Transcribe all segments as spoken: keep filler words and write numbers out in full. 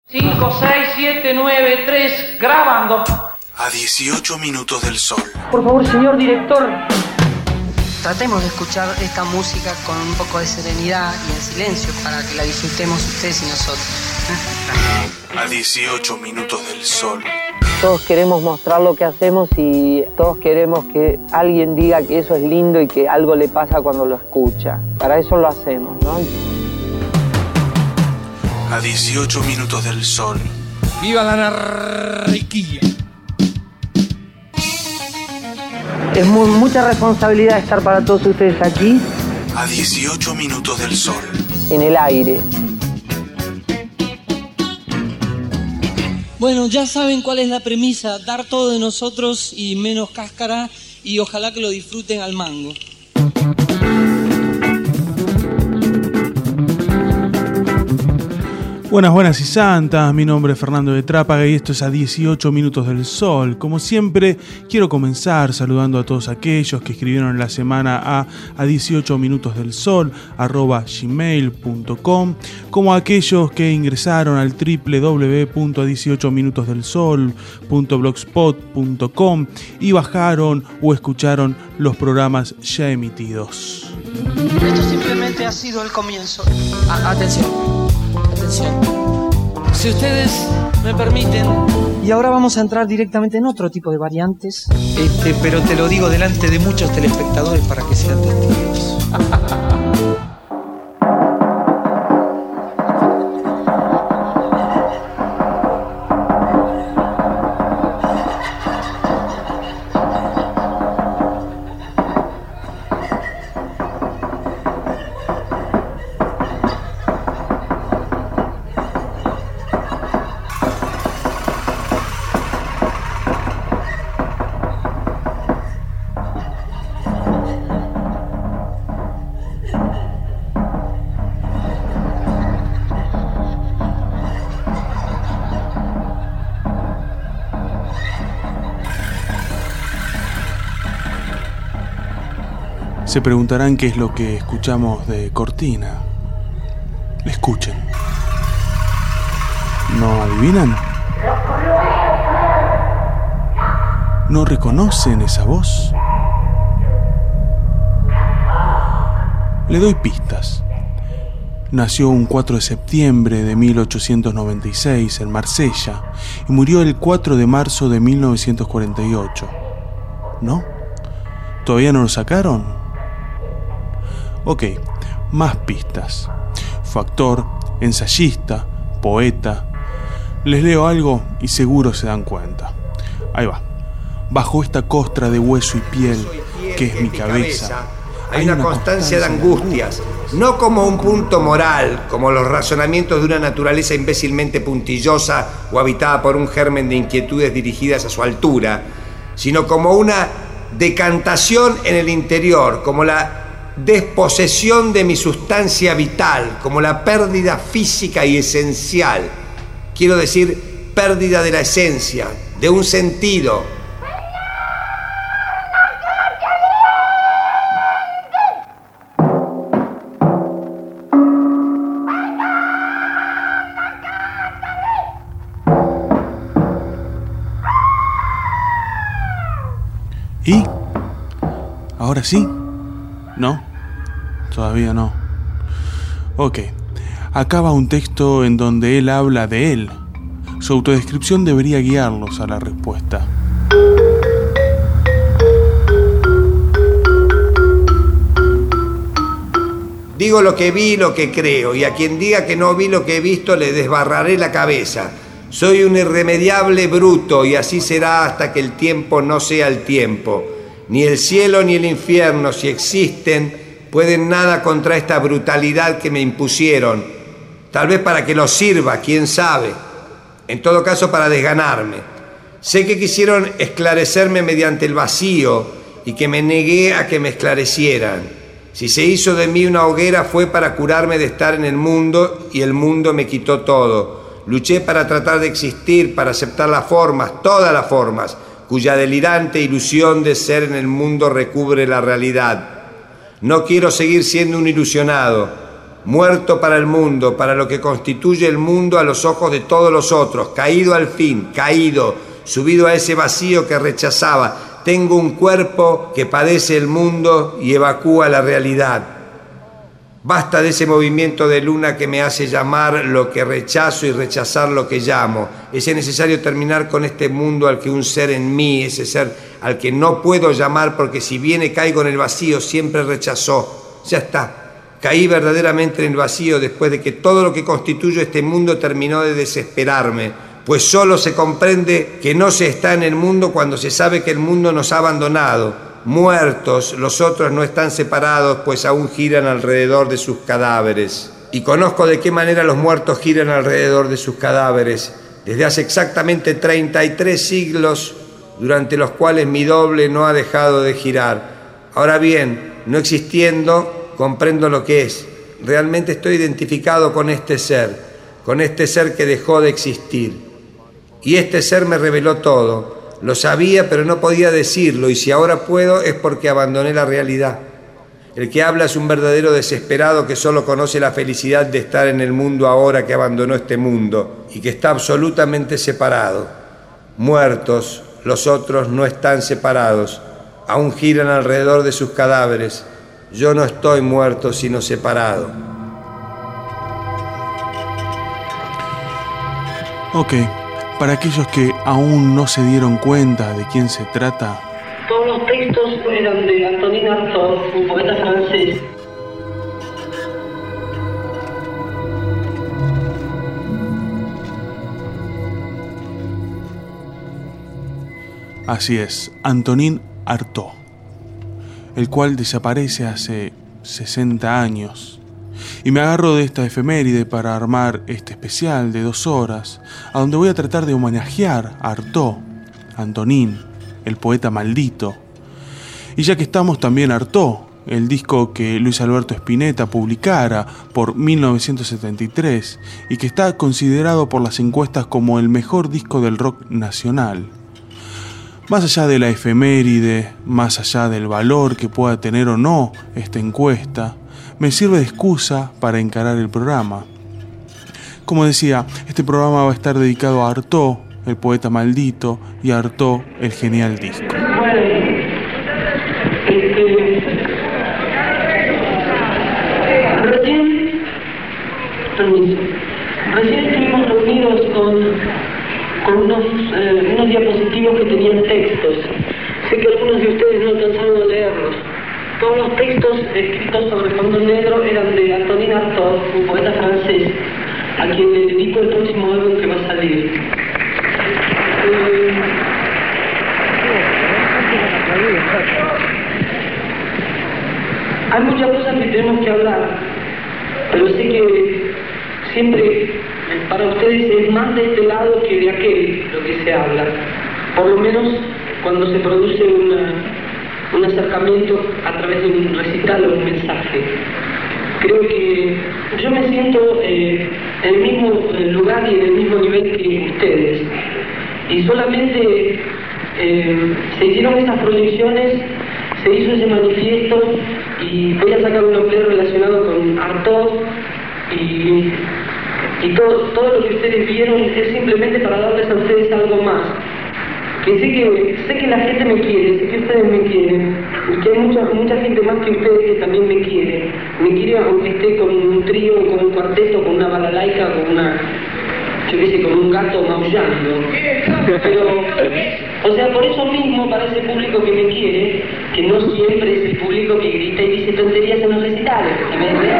cinco, seis, siete, nueve, tres, grabando. A dieciocho minutos del sol. Por favor, señor director. Tratemos de escuchar esta música con un poco de serenidad y en silencio para que la disfrutemos ustedes y nosotros. A dieciocho minutos del sol. Todos queremos mostrar lo que hacemos y todos queremos que alguien diga que eso es lindo y que algo le pasa cuando lo escucha. Para eso lo hacemos, ¿no? A dieciocho minutos del sol. ¡Viva la anarquía! Es muy, mucha responsabilidad estar para todos ustedes aquí. A dieciocho minutos del sol. En el aire. Bueno, ya saben cuál es la premisa, dar todo de nosotros y menos cáscara, y ojalá que lo disfruten al mango. Buenas, buenas y santas, mi nombre es Fernando de Trápaga y esto es A dieciocho minutos del sol. Como siempre, quiero comenzar saludando a todos aquellos que escribieron en la semana a a dieciocho minutos del sol arroba gmail punto com, como a aquellos que ingresaron al doble u doble u doble u punto a dieciocho minutos del sol punto blogspot punto com y bajaron o escucharon los programas ya emitidos. Esto simplemente ha sido el comienzo. A- atención. Atención. Si ustedes me permiten. Y ahora vamos a entrar directamente en otro tipo de variantes. Este, pero te lo digo delante de muchos telespectadores para que sean testigos. Se preguntarán qué es lo que escuchamos de cortina. Escuchen. ¿No adivinan? ¿No reconocen esa voz? Le doy pistas. Nació un cuatro de septiembre de mil ochocientos noventa y seis en Marsella y murió el cuatro de marzo de mil novecientos cuarenta y ocho. ¿No? ¿Todavía no lo sacaron? Ok, más pistas. Fue actor, ensayista, poeta. Les leo algo y seguro se dan cuenta. Ahí va. Bajo esta costra de hueso y piel, que es mi cabeza, hay una constancia de angustias, no como un punto moral, como los razonamientos de una naturaleza imbécilmente puntillosa o habitada por un germen de inquietudes dirigidas a su altura, sino como una decantación en el interior, como la desposesión de mi sustancia vital, como la pérdida física y esencial. Quiero decir, pérdida de la esencia, de un sentido. ¿Y? ¿Ahora sí? ¿No? Todavía no. Ok. Acá va un texto en donde él habla de él. Su autodescripción debería guiarlos a la respuesta. Digo lo que vi, lo que creo, y a quien diga que no vi lo que he visto le desbarraré la cabeza. Soy un irremediable bruto y así será hasta que el tiempo no sea el tiempo. Ni el cielo ni el infierno, si existen, pueden nada contra esta brutalidad que me impusieron. Tal vez para que los sirva, quién sabe. En todo caso, para desganarme. Sé que quisieron esclarecerme mediante el vacío y que me negué a que me esclarecieran. Si se hizo de mí una hoguera fue para curarme de estar en el mundo y el mundo me quitó todo. Luché para tratar de existir, para aceptar las formas, todas las formas, cuya delirante ilusión de ser en el mundo recubre la realidad. No quiero seguir siendo un ilusionado. muerto para el mundo, para lo que constituye el mundo a los ojos de todos los otros, caído al fin, caído, subido a ese vacío que rechazaba. Tengo un cuerpo que padece el mundo y evacúa la realidad. Basta de ese movimiento de luna que me hace llamar lo que rechazo y rechazar lo que llamo. Es necesario terminar con este mundo al que un ser en mí, ese ser al que no puedo llamar porque si viene caigo en el vacío, siempre rechazó. Ya está. Caí verdaderamente en el vacío después de que todo lo que constituye este mundo terminó de desesperarme, pues solo se comprende que no se está en el mundo cuando se sabe que el mundo nos ha abandonado. Muertos, los otros no están separados, pues aún giran alrededor de sus cadáveres. Y conozco de qué manera los muertos giran alrededor de sus cadáveres, desde hace exactamente treinta y tres siglos, durante los cuales mi doble no ha dejado de girar. Ahora bien, no existiendo, comprendo lo que es. Realmente estoy identificado con este ser, con este ser que dejó de existir. Y este ser me reveló todo. Lo sabía, pero no podía decirlo, y si ahora puedo es porque abandoné la realidad. El que habla es un verdadero desesperado que solo conoce la felicidad de estar en el mundo ahora que abandonó este mundo y que está absolutamente separado. Muertos, los otros no están separados, aún giran alrededor de sus cadáveres. Yo no estoy muerto, sino separado. Ok. Para aquellos que aún no se dieron cuenta de quién se trata, todos los textos eran de Antonin Artaud, un poeta francés. Así es, Antonin Artaud, el cual desaparece hace sesenta años. Y me agarro de esta efeméride para armar este especial de dos horas, a donde voy a tratar de homenajear a Artaud, Antonin, el poeta maldito. Y ya que estamos, también Artaud, el disco que Luis Alberto Spinetta publicara por mil novecientos setenta y tres y que está considerado por las encuestas como el mejor disco del rock nacional. Más allá de la efeméride, más allá del valor que pueda tener o no esta encuesta, me sirve de excusa para encarar el programa. Como decía, este programa va a estar dedicado a Artaud, el poeta maldito, y a Artaud, el genial disco. Bueno, este, recién, permiso, recién estuvimos reunidos con, con unos, eh, unos diapositivos que tenían textos. Sé que algunos de ustedes no alcanzaron a leerlos. Todos los textos escritos sobre fondo negro eran de Antonin Artaud, un poeta francés, a quien le dedico el próximo álbum que va a salir. Eh, hay muchas cosas que tenemos que hablar, pero sé que siempre para ustedes es más de este lado que de aquel lo que se habla, por lo menos cuando se produce una... un acercamiento a través de un recital o un mensaje. Creo que yo me siento eh, en el mismo lugar y en el mismo nivel que ustedes. Y solamente eh, se hicieron esas proyecciones, se hizo ese manifiesto y voy a sacar un empleo relacionado con Artaud y, y todo, todo lo que ustedes vieron es simplemente para darles a ustedes algo más. Que sé que, sé que la gente me quiere, sé que ustedes me quieren, y que hay mucha, mucha gente más que ustedes que también me quiere. Me quiere aunque esté con un trío, con un cuarteto, con una balalaica, con una, yo qué sé, con un gato maullando. Pero, o sea, por eso mismo, para ese público que me quiere, que no siempre es el público que grita y dice tonterías en los recitales, ¿entiendes?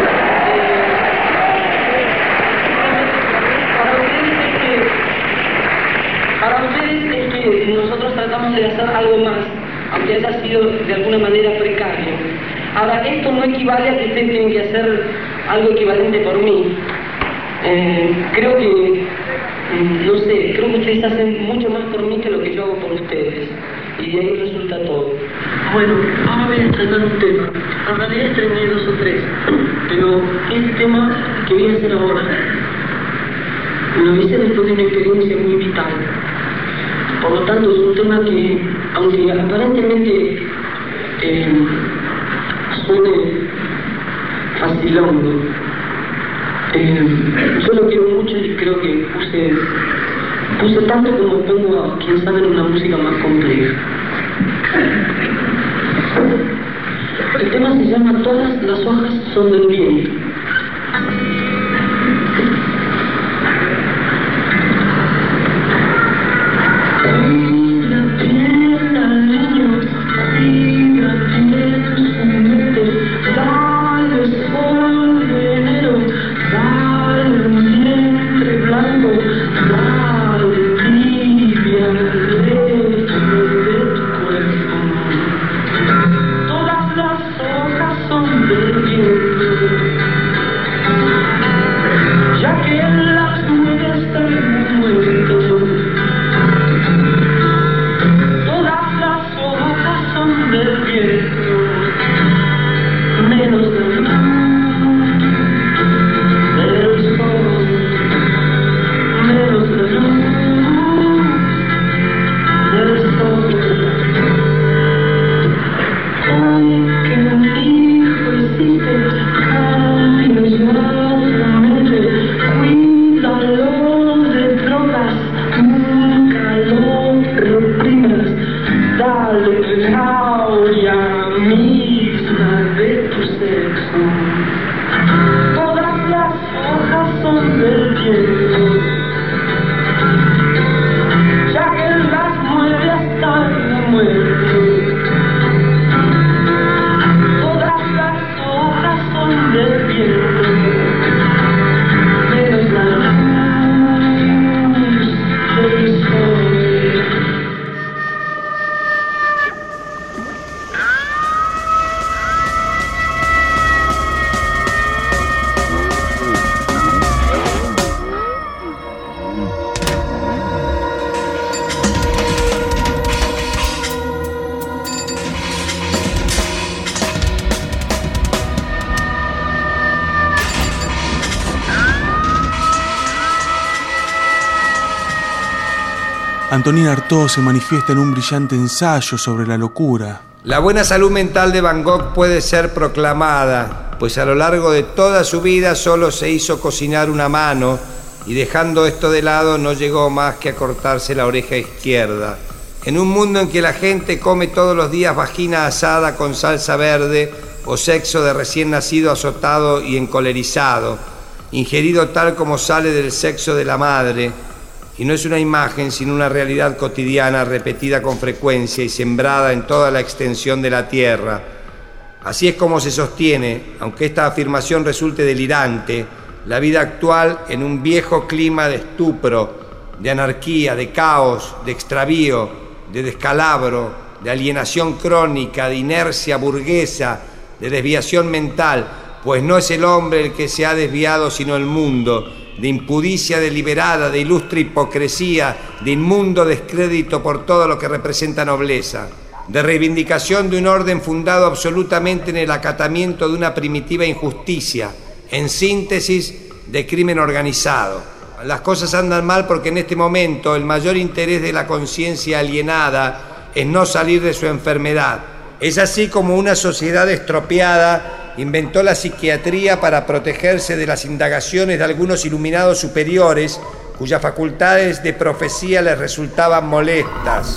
Para ustedes es que nosotros tratamos de hacer algo más, aunque haya sido de alguna manera precario. Ahora, esto no equivale a que ustedes tienen que hacer algo equivalente por mí. Eh, creo que, no sé, creo que ustedes hacen mucho más por mí que lo que yo hago por ustedes. Y de ahí resulta todo. Bueno, ahora voy a estrenar un tema. En realidad estrené dos o tres, pero este tema que voy a hacer ahora lo hice después de una experiencia muy vital. Por lo tanto, es un tema que, aunque aparentemente eh, suene facilón, Eh, yo lo quiero mucho y creo que puse, puse tanto como pongo a quien sabe una música más compleja. El tema se llama Todas las hojas son del viento. Antonín Artaud se manifiesta en un brillante ensayo sobre la locura. La buena salud mental de Van Gogh puede ser proclamada, pues a lo largo de toda su vida solo se hizo cocinar una mano y dejando esto de lado no llegó más que a cortarse la oreja izquierda. En un mundo en que la gente come todos los días vagina asada con salsa verde o sexo de recién nacido azotado y encolerizado, ingerido tal como sale del sexo de la madre, y no es una imagen sino una realidad cotidiana repetida con frecuencia y sembrada en toda la extensión de la tierra. Así es como se sostiene, aunque esta afirmación resulte delirante, la vida actual en un viejo clima de estupro, de anarquía, de caos, de extravío, de descalabro, de alienación crónica, de inercia burguesa, de desviación mental, pues no es el hombre el que se ha desviado sino el mundo, de impudicia deliberada, de ilustre hipocresía, de inmundo descrédito por todo lo que representa nobleza, de reivindicación de un orden fundado absolutamente en el acatamiento de una primitiva injusticia, en síntesis, de crimen organizado. Las cosas andan mal porque en este momento el mayor interés de la conciencia alienada es no salir de su enfermedad. Es así como una sociedad estropeada inventó la psiquiatría para protegerse de las indagaciones de algunos iluminados superiores cuyas facultades de profecía les resultaban molestas.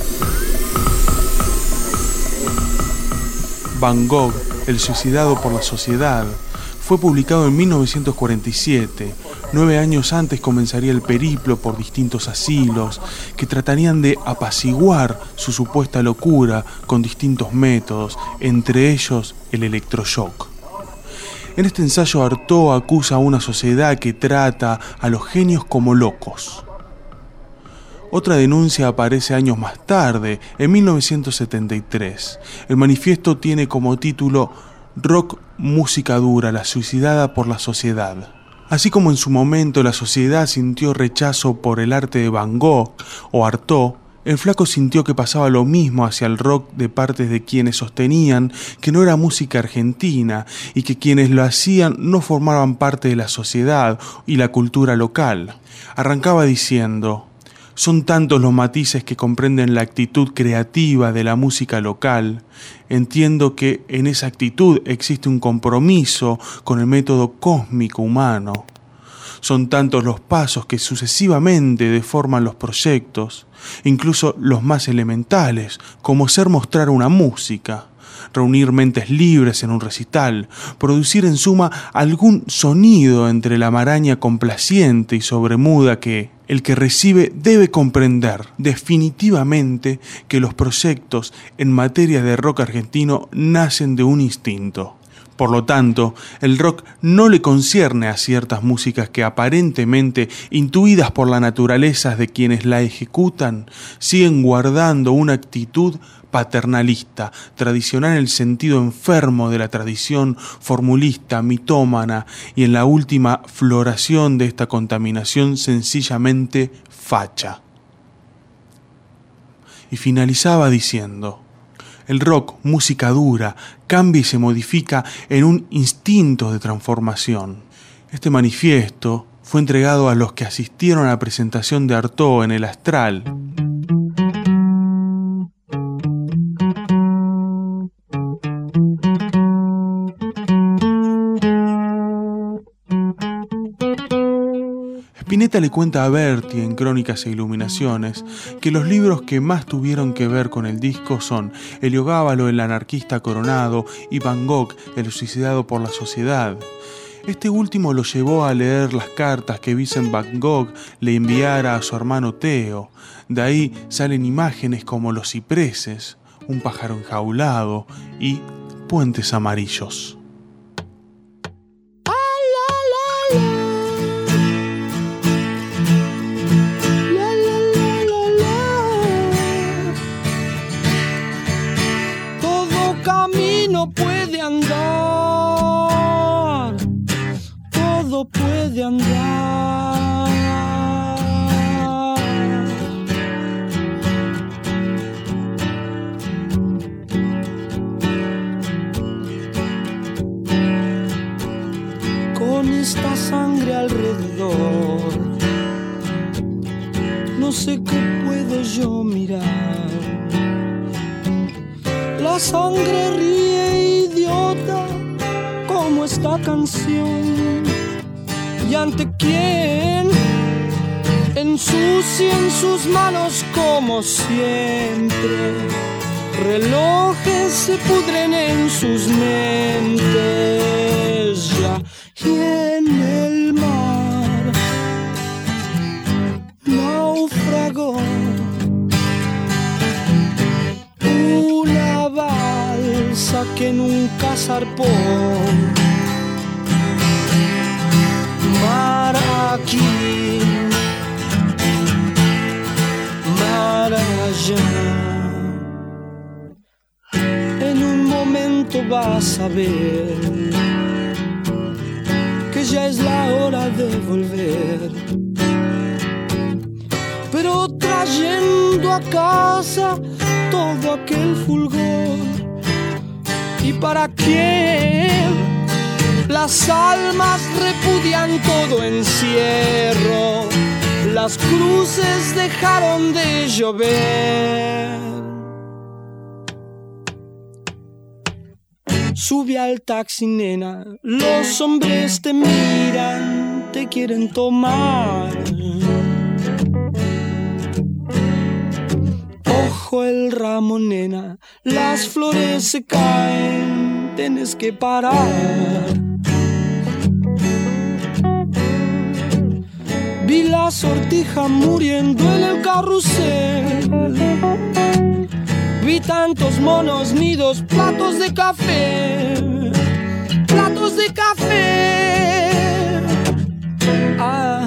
Van Gogh, el suicidado por la sociedad, fue publicado en mil novecientos cuarenta y siete. Nueve años antes comenzaría el periplo por distintos asilos que tratarían de apaciguar su supuesta locura con distintos métodos, entre ellos el electroshock. En este ensayo Artaud acusa a una sociedad que trata a los genios como locos. Otra denuncia aparece años más tarde, en mil novecientos setenta y tres. El manifiesto tiene como título Rock, música dura, la suicidada por la sociedad. Así como en su momento la sociedad sintió rechazo por el arte de Van Gogh o Artaud, el flaco sintió que pasaba lo mismo hacia el rock de partes de quienes sostenían que no era música argentina y que quienes lo hacían no formaban parte de la sociedad y la cultura local. Arrancaba diciendo: Son tantos los matices que comprenden la actitud creativa de la música local. Entiendo que en esa actitud existe un compromiso con el método cósmico humano. Son tantos los pasos que sucesivamente deforman los proyectos, incluso los más elementales, como ser mostrar una música, reunir mentes libres en un recital, producir en suma algún sonido entre la maraña complaciente y sobremuda que el que recibe debe comprender definitivamente que los proyectos en materia de rock argentino nacen de un instinto. Por lo tanto, el rock no le concierne a ciertas músicas que aparentemente, intuidas por la naturaleza de quienes la ejecutan, siguen guardando una actitud paternalista, tradicional en el sentido enfermo de la tradición formulista, mitómana y en la última floración de esta contaminación sencillamente facha. Y finalizaba diciendo: el rock, música dura, cambia y se modifica en un instinto de transformación. Este manifiesto fue entregado a los que asistieron a la presentación de Artaud en el Astral. Spinetta le cuenta a Berti en Crónicas e Iluminaciones que los libros que más tuvieron que ver con el disco son Heliogábalo, el anarquista coronado, y Van Gogh, el suicidado por la sociedad. Este último lo llevó a leer las cartas que Vincent Van Gogh le enviara a su hermano Theo. De ahí salen imágenes como Los cipreses, Un pájaro enjaulado y Puentes amarillos. Puede andar, todo puede andar. Con esta sangre alrededor, no sé qué puedo yo mirar. La sangre ríe idiota como esta canción. ¿Y ante quién? Ensucia en sus manos como siempre. Relojes se pudren en sus mentes ya. Y en el mar naufragó una balsa que nunca zarpó. Mar aquí, mar allá. En un momento vas a ver que ya es la hora de volver, pero trayendo a casa todo aquel fulgor. ¿Y para qué? Las almas repudian todo encierro, las cruces dejaron de llover. Sube al taxi, nena, los hombres te miran, te quieren tomar. Ojo el ramo, nena, las flores se caen, tienes que parar. Vi la sortija muriendo en el carrusel. Vi tantos monos, nidos, platos de café, platos de café. Ah.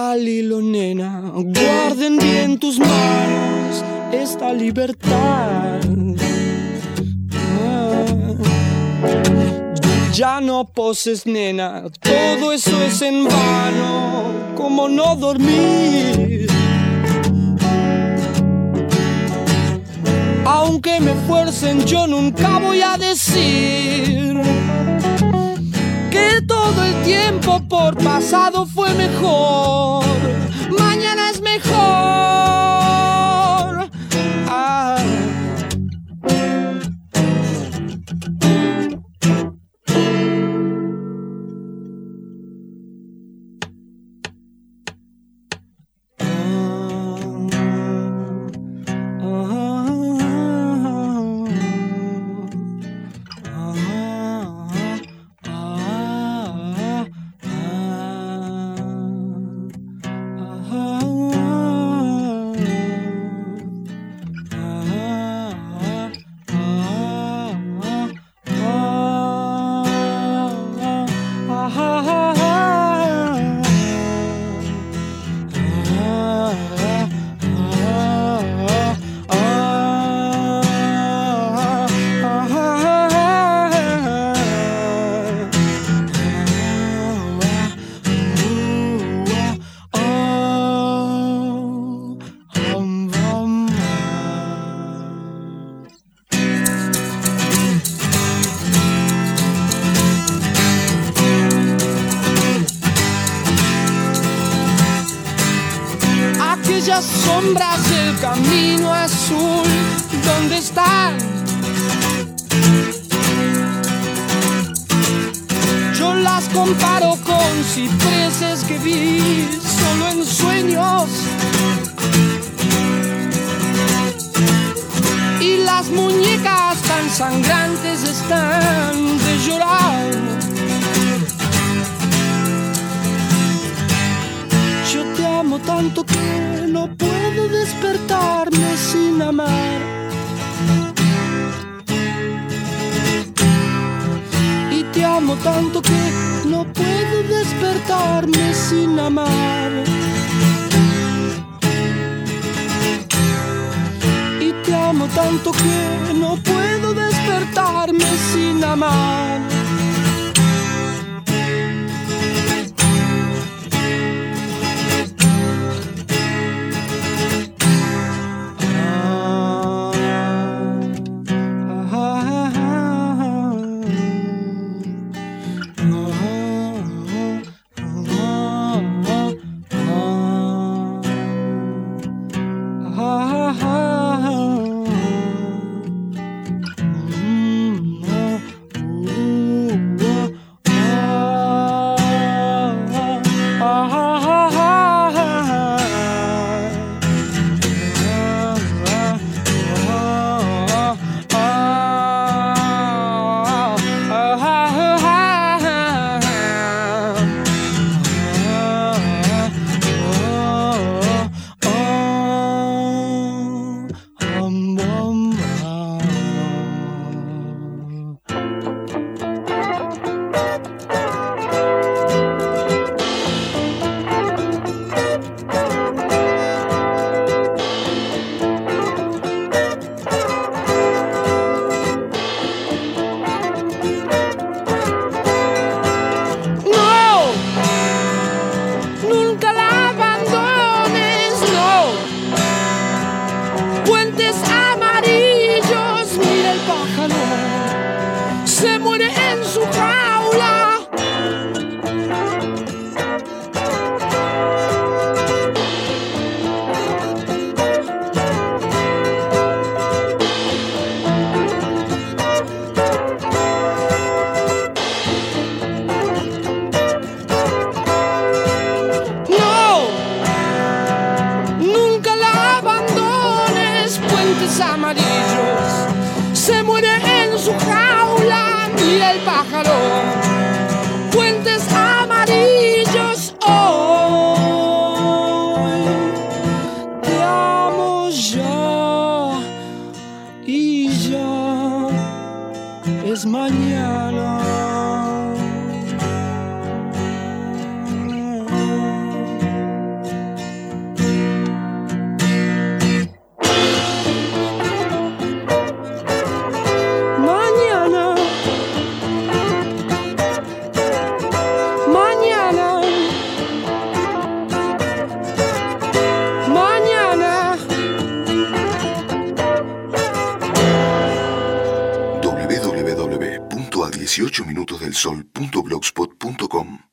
al hilo, nena. Guarden bien tus manos esta libertad. Ah. Ya no poses, nena, todo eso es en vano, como no dormir. Aunque me fuercen, yo nunca voy a decir que todo el tiempo por pasado fue mejor. Mañana es mejor. Ah. Sombras del camino azul, ¿dónde están? Yo las comparo con cipreses que vi solo en sueños. Y las muñecas tan sangrantes están de llorar. Yo te amo tanto que no puedo despertarme sin amar. Y te amo tanto que no puedo despertarme sin amar. Y te amo tanto que no puedo despertarme sin amar. Ooh. dieciocho minutos del sol punto blogspot punto com.